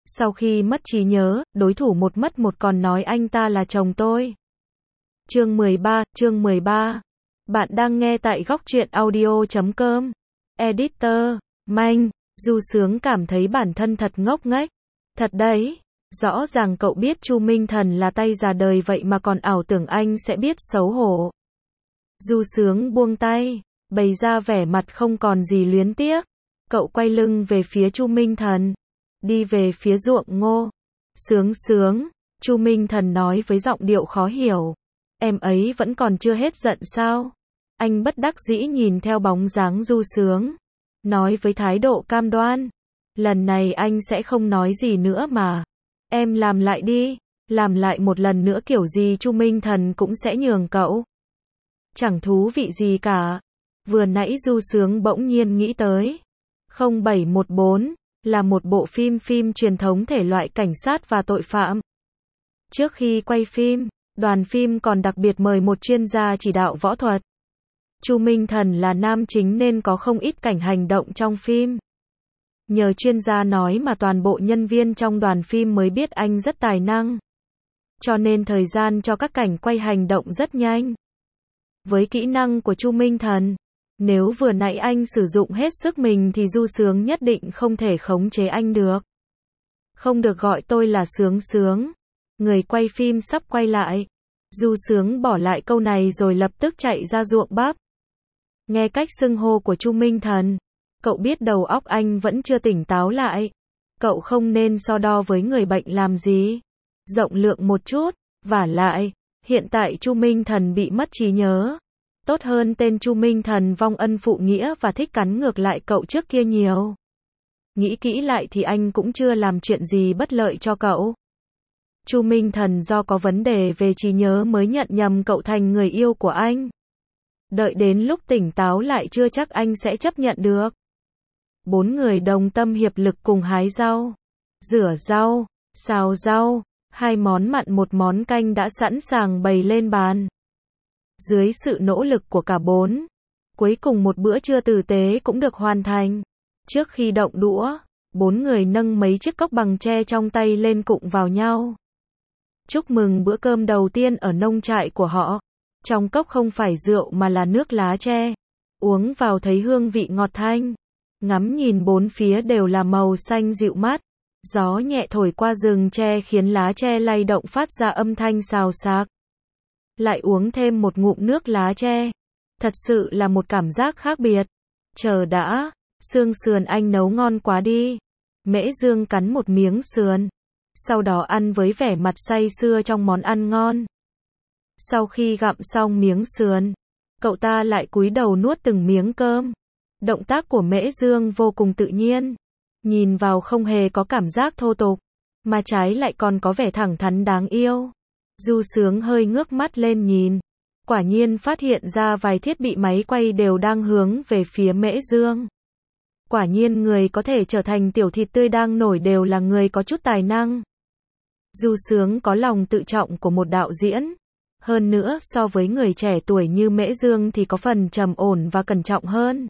Sau khi mất trí nhớ, đối thủ một mất một còn nói anh ta là chồng tôi. Chương 13. Bạn đang nghe tại góc truyện audio.com. Editor, Manh, Du Sướng cảm thấy bản thân thật ngốc nghếch. Thật đấy, rõ ràng cậu biết Chu Minh Thần là tay già đời vậy mà còn ảo tưởng anh sẽ biết xấu hổ. Du Sướng buông tay, bày ra vẻ mặt không còn gì luyến tiếc. Cậu quay lưng về phía Chu Minh Thần, đi về phía ruộng ngô. Sướng, Chu Minh Thần nói với giọng điệu khó hiểu. Em ấy vẫn còn chưa hết giận sao? Anh bất đắc dĩ nhìn theo bóng dáng Du Sướng, nói với thái độ cam đoan. Lần này anh sẽ không nói gì nữa mà. Em làm lại đi, làm lại một lần nữa kiểu gì Chu Minh Thần cũng sẽ nhường cậu. Chẳng thú vị gì cả. Vừa nãy Du Sướng bỗng nhiên nghĩ tới. 0714 là một bộ phim truyền thống thể loại cảnh sát và tội phạm. Trước khi quay phim, đoàn phim còn đặc biệt mời một chuyên gia chỉ đạo võ thuật. Chu Minh Thần là nam chính nên có không ít cảnh hành động trong phim. Nhờ chuyên gia nói mà toàn bộ nhân viên trong đoàn phim mới biết anh rất tài năng. Cho nên thời gian cho các cảnh quay hành động rất nhanh. Với kỹ năng của Chu Minh Thần, nếu vừa nãy anh sử dụng hết sức mình thì Du Sướng nhất định không thể khống chế anh được. Không được gọi tôi là Sướng. Người quay phim sắp quay lại. Du Sướng bỏ lại câu này rồi lập tức chạy ra ruộng bắp. Nghe cách xưng hô của Chu Minh Thần, cậu biết đầu óc anh vẫn chưa tỉnh táo lại. Cậu không nên so đo với người bệnh làm gì. Rộng lượng một chút, vả lại, hiện tại Chu Minh Thần bị mất trí nhớ. Tốt hơn tên Chu Minh Thần vong ân phụ nghĩa và thích cắn ngược lại cậu trước kia nhiều. Nghĩ kỹ lại thì anh cũng chưa làm chuyện gì bất lợi cho cậu. Chu Minh Thần do có vấn đề về trí nhớ mới nhận nhầm cậu thành người yêu của anh. Đợi đến lúc tỉnh táo lại chưa chắc anh sẽ chấp nhận được. 4 người đồng tâm hiệp lực cùng hái rau, rửa rau, xào rau, 2 món mặn 1 món canh đã sẵn sàng bày lên bàn. Dưới sự nỗ lực của cả 4, cuối cùng một bữa trưa tử tế cũng được hoàn thành. Trước khi động đũa, 4 người nâng mấy chiếc cốc bằng tre trong tay lên cụng vào nhau. Chúc mừng bữa cơm đầu tiên ở nông trại của họ. Trong cốc không phải rượu mà là nước lá tre. Uống vào thấy hương vị ngọt thanh. Ngắm nhìn bốn phía đều là màu xanh dịu mát. Gió nhẹ thổi qua rừng tre khiến lá tre lay động phát ra âm thanh xào xạc. Lại uống thêm một ngụm nước lá tre. Thật sự là một cảm giác khác biệt. Chờ đã, xương sườn anh nấu ngon quá đi. Mễ Dương cắn một miếng sườn. Sau đó ăn với vẻ mặt say sưa trong món ăn ngon. Sau khi gặm xong miếng sườn, cậu ta lại cúi đầu nuốt từng miếng cơm. Động tác của Mễ Dương vô cùng tự nhiên. Nhìn vào không hề có cảm giác thô tục, mà trái lại còn có vẻ thẳng thắn đáng yêu. Du Sướng hơi ngước mắt lên nhìn. Quả nhiên phát hiện ra vài thiết bị máy quay đều đang hướng về phía Mễ Dương. Quả nhiên người có thể trở thành tiểu thịt tươi đang nổi đều là người có chút tài năng. Du Sướng có lòng tự trọng của một đạo diễn. Hơn nữa so với người trẻ tuổi như Mễ Dương thì có phần trầm ổn và cẩn trọng hơn.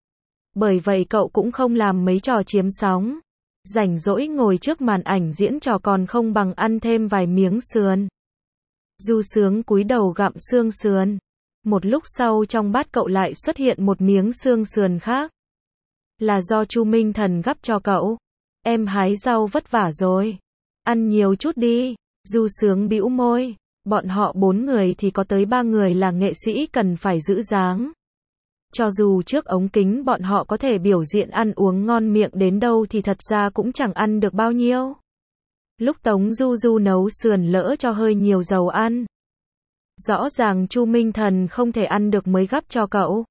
Bởi vậy cậu cũng không làm mấy trò chiếm sóng. Rảnh rỗi ngồi trước màn ảnh diễn trò còn không bằng ăn thêm vài miếng sườn. Du Sướng cúi đầu gặm xương sườn. Một lúc sau trong bát cậu lại xuất hiện một miếng xương sườn khác. Là do Chu Minh Thần gắp cho cậu. Em hái rau vất vả rồi. Ăn nhiều chút đi. Du Sướng bĩu môi. Bọn họ 4 người thì có tới 3 người là nghệ sĩ cần phải giữ dáng. Cho dù trước ống kính bọn họ có thể biểu diễn ăn uống ngon miệng đến đâu thì thật ra cũng chẳng ăn được bao nhiêu. Lúc Tống Du Du nấu sườn lỡ cho hơi nhiều dầu ăn. Rõ ràng Chu Minh Thần không thể ăn được mới gắp cho cậu.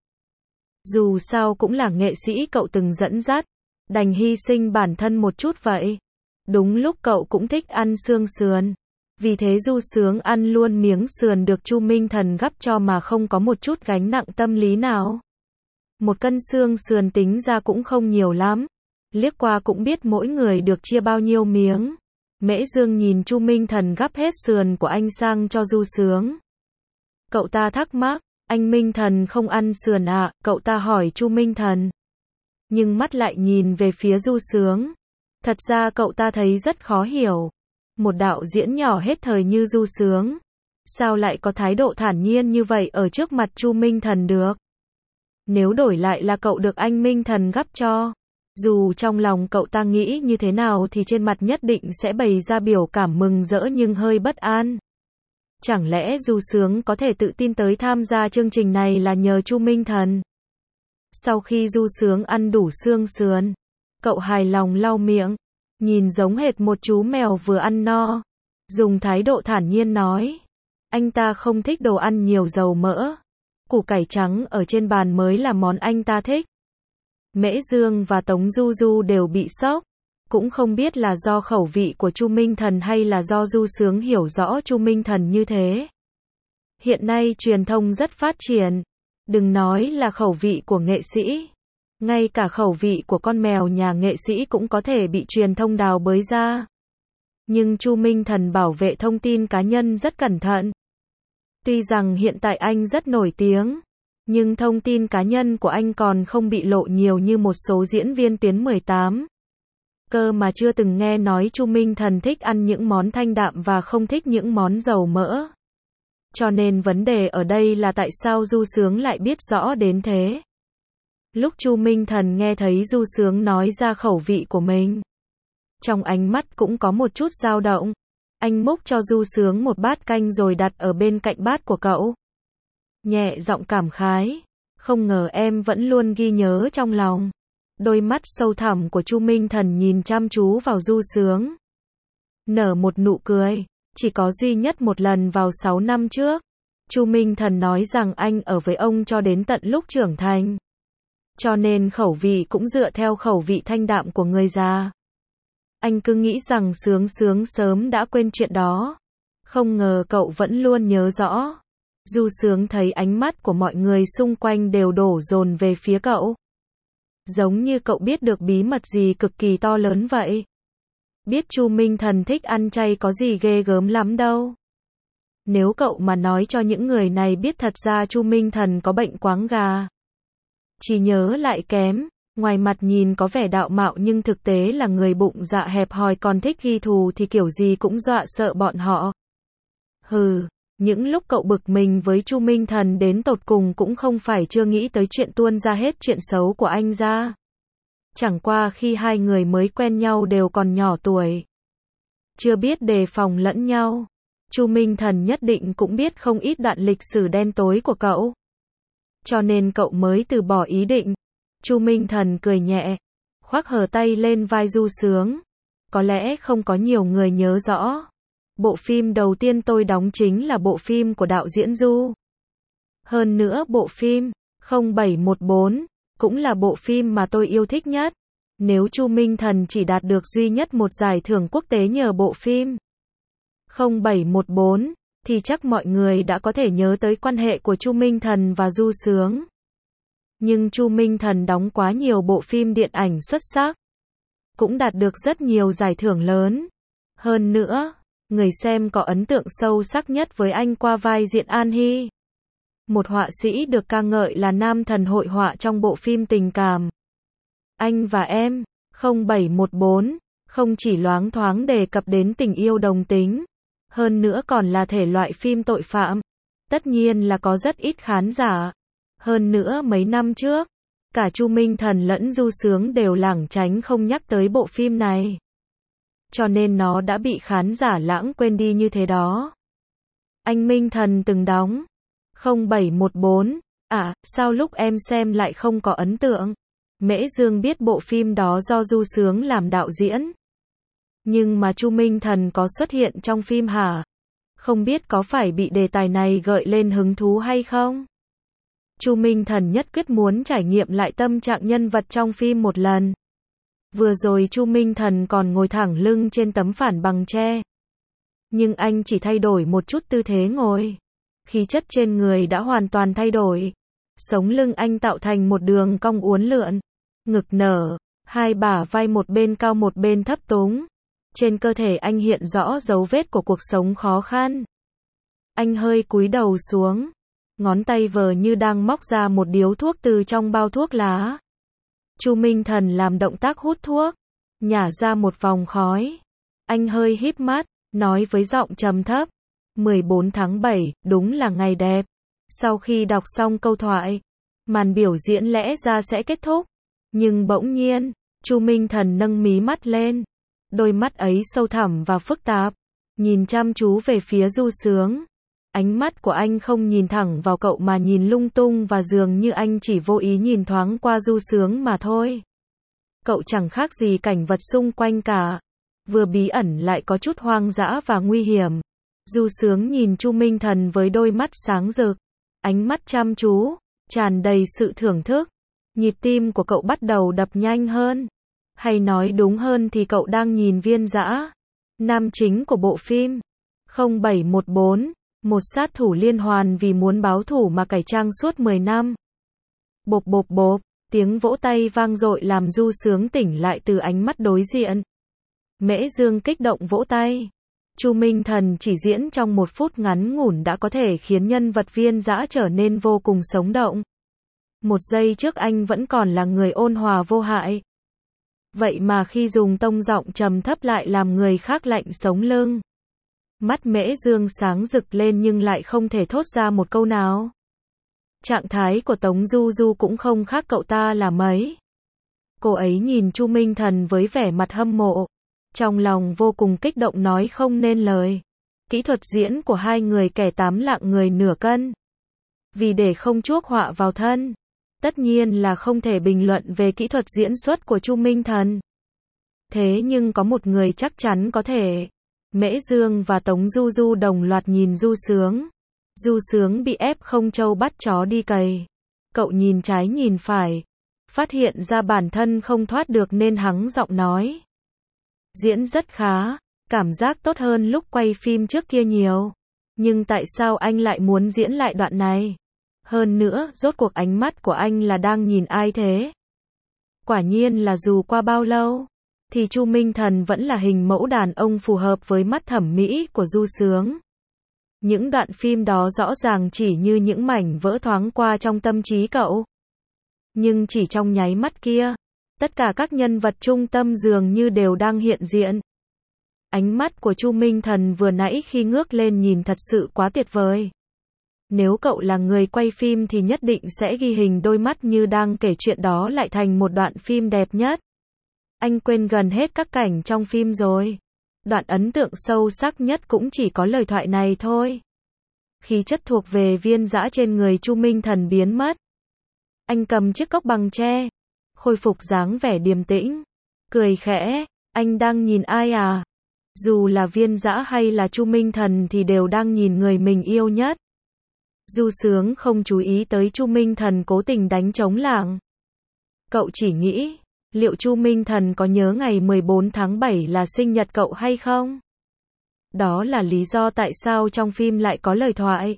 Dù sao cũng là nghệ sĩ cậu từng dẫn dắt, đành hy sinh bản thân một chút vậy. Đúng lúc cậu cũng thích ăn xương sườn. Vì thế Du Sướng ăn luôn miếng sườn được Chu Minh Thần gắp cho mà không có một chút gánh nặng tâm lý nào. 1 cân xương sườn tính ra cũng không nhiều lắm. Liếc qua cũng biết mỗi người được chia bao nhiêu miếng. Mễ Dương nhìn Chu Minh Thần gắp hết sườn của anh sang cho Du Sướng. Cậu ta thắc mắc, anh Minh Thần không ăn sườn à? Cậu ta hỏi Chu Minh Thần. Nhưng mắt lại nhìn về phía Du Sướng. Thật ra cậu ta thấy rất khó hiểu. Một đạo diễn nhỏ hết thời như Du Sướng, sao lại có thái độ thản nhiên như vậy ở trước mặt Chu Minh Thần được? Nếu đổi lại là cậu được anh Minh Thần gắp cho, dù trong lòng cậu ta nghĩ như thế nào thì trên mặt nhất định sẽ bày ra biểu cảm mừng rỡ nhưng hơi bất an. Chẳng lẽ Du Sướng có thể tự tin tới tham gia chương trình này là nhờ Chu Minh Thần? Sau khi Du Sướng ăn đủ xương sườn, cậu hài lòng lau miệng, nhìn giống hệt một chú mèo vừa ăn no, dùng thái độ thản nhiên nói, anh ta không thích đồ ăn nhiều dầu mỡ, củ cải trắng ở trên bàn mới là món anh ta thích. Mễ Dương và Tống Du Du đều bị sốc, cũng không biết là do khẩu vị của Chu Minh Thần hay là do Du Sướng hiểu rõ Chu Minh Thần như thế. Hiện nay truyền thông rất phát triển, đừng nói là khẩu vị của nghệ sĩ, ngay cả khẩu vị của con mèo nhà nghệ sĩ cũng có thể bị truyền thông đào bới ra. Nhưng Chu Minh Thần bảo vệ thông tin cá nhân rất cẩn thận. Tuy rằng hiện tại anh rất nổi tiếng, nhưng thông tin cá nhân của anh còn không bị lộ nhiều như một số diễn viên Tiến 18. Cơ mà chưa từng nghe nói Chu Minh Thần thích ăn những món thanh đạm và không thích những món dầu mỡ. Cho nên vấn đề ở đây là tại sao Du Sướng lại biết rõ đến thế. Lúc Chu Minh Thần nghe thấy Du Sướng nói ra khẩu vị của mình, trong ánh mắt cũng có một chút dao động. Anh múc cho Du Sướng một bát canh rồi đặt ở bên cạnh bát của cậu. Nhẹ giọng cảm khái, không ngờ em vẫn luôn ghi nhớ trong lòng. Đôi mắt sâu thẳm của Chu Minh Thần nhìn chăm chú vào Du Sướng, nở một nụ cười. Chỉ có duy nhất một lần vào 6 năm trước, Chu Minh Thần nói rằng anh ở với ông cho đến tận lúc trưởng thành. Cho nên khẩu vị cũng dựa theo khẩu vị thanh đạm của người già. Anh cứ nghĩ rằng Sướng Sướng sớm đã quên chuyện đó. Không ngờ cậu vẫn luôn nhớ rõ. Du Sướng thấy ánh mắt của mọi người xung quanh đều đổ dồn về phía cậu. Giống như cậu biết được bí mật gì cực kỳ to lớn vậy. Biết Chu Minh Thần thích ăn chay có gì ghê gớm lắm đâu. Nếu cậu mà nói cho những người này biết thật ra Chu Minh Thần có bệnh quáng gà, chỉ nhớ lại kém, ngoài mặt nhìn có vẻ đạo mạo nhưng thực tế là người bụng dạ hẹp hòi còn thích ghi thù thì kiểu gì cũng dọa sợ bọn họ. Hừ, những lúc cậu bực mình với Chu Minh Thần đến tột cùng cũng không phải chưa nghĩ tới chuyện tuôn ra hết chuyện xấu của anh ra. Chẳng qua khi hai người mới quen nhau đều còn nhỏ tuổi, chưa biết đề phòng lẫn nhau, Chu Minh Thần nhất định cũng biết không ít đoạn lịch sử đen tối của cậu. Cho nên cậu mới từ bỏ ý định. Chu Minh Thần cười nhẹ, khoác hờ tay lên vai Du Sướng. Có lẽ không có nhiều người nhớ rõ. Bộ phim đầu tiên tôi đóng chính là bộ phim của đạo diễn Du. Hơn nữa bộ phim 0714 cũng là bộ phim mà tôi yêu thích nhất. Nếu Chu Minh Thần chỉ đạt được duy nhất một giải thưởng quốc tế nhờ bộ phim 0714, thì chắc mọi người đã có thể nhớ tới quan hệ của Chu Minh Thần và Du Sướng. Nhưng Chu Minh Thần đóng quá nhiều bộ phim điện ảnh xuất sắc, cũng đạt được rất nhiều giải thưởng lớn. Hơn nữa, người xem có ấn tượng sâu sắc nhất với anh qua vai diễn An Hy, một họa sĩ được ca ngợi là nam thần hội họa trong bộ phim tình cảm Anh và Em 0714, không chỉ loáng thoáng đề cập đến tình yêu đồng tính, hơn nữa còn là thể loại phim tội phạm. Tất nhiên là có rất ít khán giả. Hơn nữa mấy năm trước, cả Chu Minh Thần lẫn Du Sướng đều lảng tránh không nhắc tới bộ phim này. Cho nên nó đã bị khán giả lãng quên đi như thế đó. Anh Minh Thần từng đóng 0714, sao lúc em xem lại không có ấn tượng? Mễ Dương biết bộ phim đó do Du Sướng làm đạo diễn. Nhưng mà Chu Minh Thần có xuất hiện trong phim hả? Không biết có phải bị đề tài này gợi lên hứng thú hay không? Chu Minh Thần nhất quyết muốn trải nghiệm lại tâm trạng nhân vật trong phim một lần. Vừa rồi Chu Minh Thần còn ngồi thẳng lưng trên tấm phản bằng tre. Nhưng anh chỉ thay đổi một chút tư thế ngồi. Khí chất trên người đã hoàn toàn thay đổi. Sống lưng anh tạo thành một đường cong uốn lượn. Ngực nở, hai bả vai một bên cao một bên thấp túng. Trên cơ thể anh hiện rõ dấu vết của cuộc sống khó khăn. Anh hơi cúi đầu xuống. Ngón tay vờ như đang móc ra một điếu thuốc từ trong bao thuốc lá. Chu Minh Thần làm động tác hút thuốc. nhả ra một vòng khói. Anh hơi híp mắt, nói với giọng trầm thấp, 14 tháng 7, đúng là ngày đẹp. Sau khi đọc xong câu thoại, màn biểu diễn lẽ ra sẽ kết thúc. Nhưng bỗng nhiên, Chu Minh Thần nâng mí mắt lên. Đôi mắt ấy sâu thẳm và phức tạp, nhìn chăm chú về phía Du Sướng. Ánh mắt của anh không nhìn thẳng vào cậu mà nhìn lung tung và dường như anh chỉ vô ý nhìn thoáng qua Du Sướng mà thôi. Cậu chẳng khác gì cảnh vật xung quanh cả. Vừa bí ẩn lại có chút hoang dã và nguy hiểm. Du Sướng nhìn Chu Minh Thần với đôi mắt sáng rực, ánh mắt chăm chú, tràn đầy sự thưởng thức. Nhịp tim của cậu bắt đầu đập nhanh hơn. Hay nói đúng hơn thì cậu đang nhìn Viên Dã, nam chính của bộ phim 0714, một sát thủ liên hoàn vì muốn báo thù mà cải trang suốt 10 năm. Bộp bộp bộp, tiếng vỗ tay vang dội làm Du Sướng tỉnh lại từ ánh mắt đối diện. Mễ Dương kích động vỗ tay. Chu Minh Thần chỉ diễn trong 1 phút ngắn ngủn đã có thể khiến nhân vật Viên Dã trở nên vô cùng sống động. 1 giây trước anh vẫn còn là người ôn hòa vô hại. Vậy mà khi dùng tông giọng trầm thấp lại làm người khác lạnh sống lưng. Mắt Mễ Dương sáng rực lên nhưng lại không thể thốt ra một câu nào. Trạng thái của Tống Du Du cũng không khác cậu ta là mấy. Cô ấy nhìn Chu Minh Thần với vẻ mặt hâm mộ. Trong lòng vô cùng kích động nói không nên lời. Kỹ thuật diễn của hai người kẻ 8 lạng người nửa cân. Vì để không chuốc họa vào thân, tất nhiên là không thể bình luận về kỹ thuật diễn xuất của Chu Minh Thần. Thế nhưng có một người chắc chắn có thể. Mễ Dương và Tống Du Du đồng loạt nhìn Du Sướng. Du Sướng bị ép không trâu bắt chó đi cày. Cậu nhìn trái nhìn phải, phát hiện ra bản thân không thoát được nên hắng giọng nói. Diễn rất khá, cảm giác tốt hơn lúc quay phim trước kia nhiều. Nhưng tại sao anh lại muốn diễn lại đoạn này? Hơn nữa, rốt cuộc ánh mắt của anh là đang nhìn ai thế? Quả nhiên là dù qua bao lâu, thì Chu Minh Thần vẫn là hình mẫu đàn ông phù hợp với mắt thẩm mỹ của Du Sướng. Những đoạn phim đó rõ ràng chỉ như những mảnh vỡ thoáng qua trong tâm trí cậu. Nhưng chỉ trong nháy mắt kia, tất cả các nhân vật trung tâm dường như đều đang hiện diện. Ánh mắt của Chu Minh Thần vừa nãy khi ngước lên nhìn thật sự quá tuyệt vời. Nếu cậu là người quay phim thì nhất định sẽ ghi hình đôi mắt như đang kể chuyện đó lại thành một đoạn phim đẹp nhất. Anh quên gần hết các cảnh trong phim rồi. Đoạn ấn tượng sâu sắc nhất cũng chỉ có lời thoại này thôi. Khí chất thuộc về Viên Dã trên người Chu Minh Thần biến mất. Anh cầm chiếc cốc bằng tre, khôi phục dáng vẻ điềm tĩnh, cười khẽ, anh đang nhìn ai à? Dù là Viên Dã hay là Chu Minh Thần thì đều đang nhìn người mình yêu nhất. Du Sướng không chú ý tới Chu Minh Thần cố tình đánh trống lảng. Cậu chỉ nghĩ, liệu Chu Minh Thần có nhớ ngày 14 tháng 7 là sinh nhật cậu hay không? Đó là lý do tại sao trong phim lại có lời thoại.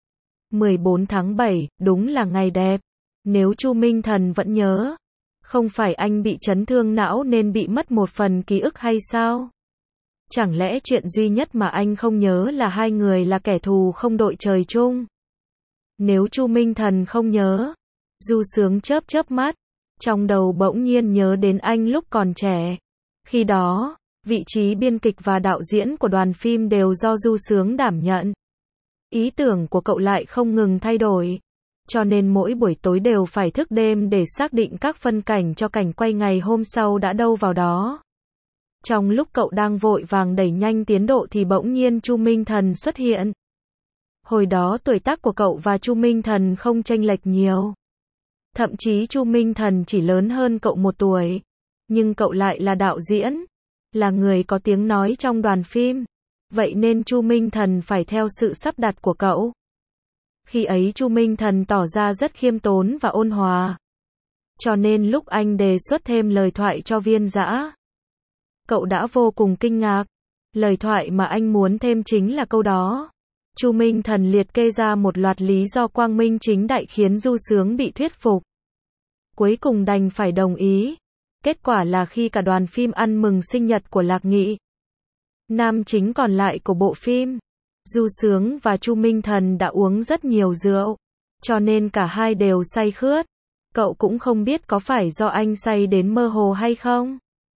14 tháng 7, đúng là ngày đẹp. Nếu Chu Minh Thần vẫn nhớ, không phải anh bị chấn thương não nên bị mất một phần ký ức hay sao? Chẳng lẽ chuyện duy nhất mà anh không nhớ là hai người là kẻ thù không đội trời chung? Nếu Chu Minh Thần không nhớ, Du Sướng chớp chớp mắt, trong đầu bỗng nhiên nhớ đến anh lúc còn trẻ. Khi đó, vị trí biên kịch và đạo diễn của đoàn phim đều do Du Sướng đảm nhận. Ý tưởng của cậu lại không ngừng thay đổi, cho nên mỗi buổi tối đều phải thức đêm để xác định các phân cảnh cho cảnh quay ngày hôm sau đã đâu vào đó. Trong lúc cậu đang vội vàng đẩy nhanh tiến độ thì bỗng nhiên Chu Minh Thần xuất hiện. Hồi đó tuổi tác của cậu và Chu Minh Thần không chênh lệch nhiều. Thậm chí Chu Minh Thần chỉ lớn hơn cậu 1 tuổi. Nhưng cậu lại là đạo diễn, là người có tiếng nói trong đoàn phim. Vậy nên Chu Minh Thần phải theo sự sắp đặt của cậu. Khi ấy Chu Minh Thần tỏ ra rất khiêm tốn và ôn hòa. Cho nên lúc anh đề xuất thêm lời thoại cho Viên Dã, cậu đã vô cùng kinh ngạc. Lời thoại mà anh muốn thêm chính là câu đó. Chu Minh Thần liệt kê ra một loạt lý do quang minh chính đại khiến Du Sướng bị thuyết phục. Cuối cùng đành phải đồng ý. Kết quả là khi cả đoàn phim ăn mừng sinh nhật của Lạc Nghị, nam chính còn lại của bộ phim, Du Sướng và Chu Minh Thần đã uống rất nhiều rượu, cho nên cả hai đều say khướt. Cậu cũng không biết có phải do anh say đến mơ hồ hay không.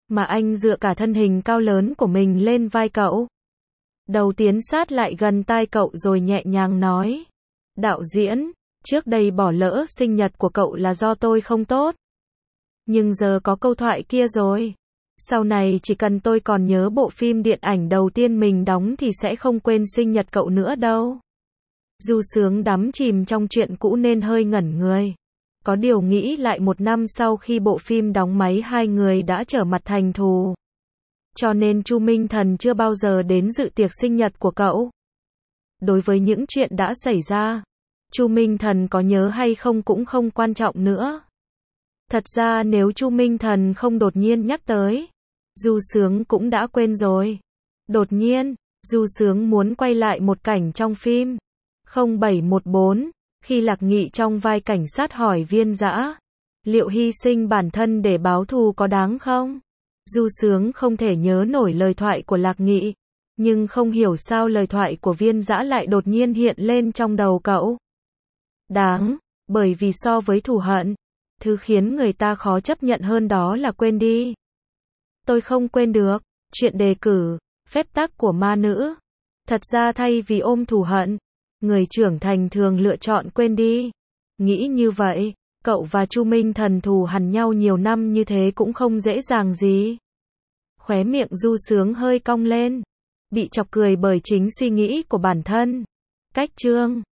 mà anh dựa cả thân hình cao lớn của mình lên vai cậu. Đầu tiến sát lại gần tai cậu rồi nhẹ nhàng nói. Đạo diễn, trước đây bỏ lỡ sinh nhật của cậu là do tôi không tốt. Nhưng giờ có câu thoại kia rồi. Sau này chỉ cần tôi còn nhớ bộ phim điện ảnh đầu tiên mình đóng thì sẽ không quên sinh nhật cậu nữa đâu. Du Sướng đắm chìm trong chuyện cũ nên hơi ngẩn người. Có điều nghĩ lại 1 năm sau khi bộ phim đóng máy hai người đã trở mặt thành thù. Cho nên Chu Minh Thần chưa bao giờ đến dự tiệc sinh nhật của cậu. Đối với những chuyện đã xảy ra, Chu Minh Thần có nhớ hay không cũng không quan trọng nữa. Thật ra nếu Chu Minh Thần không đột nhiên nhắc tới, Du Sướng cũng đã quên rồi. Đột nhiên, Du Sướng muốn quay lại một cảnh trong phim 0714, khi Lạc Nghị trong vai cảnh sát hỏi Viên Dã, liệu hy sinh bản thân để báo thù có đáng không? Du Sướng không thể nhớ nổi lời thoại của Lạc Nghị, nhưng không hiểu sao lời thoại của Viên Dã lại đột nhiên hiện lên trong đầu cậu. Đáng, bởi vì so với thù hận, thứ khiến người ta khó chấp nhận hơn đó là quên đi. Tôi không quên được, chuyện đề cử, phép tắc của ma nữ. Thật ra thay vì ôm thù hận, người trưởng thành thường lựa chọn quên đi. Nghĩ như vậy, cậu và Chu Minh Thần thù hằn nhau nhiều năm như thế cũng không dễ dàng gì. Khóe miệng Du Sướng hơi cong lên, bị chọc cười bởi chính suy nghĩ của bản thân. Cách chương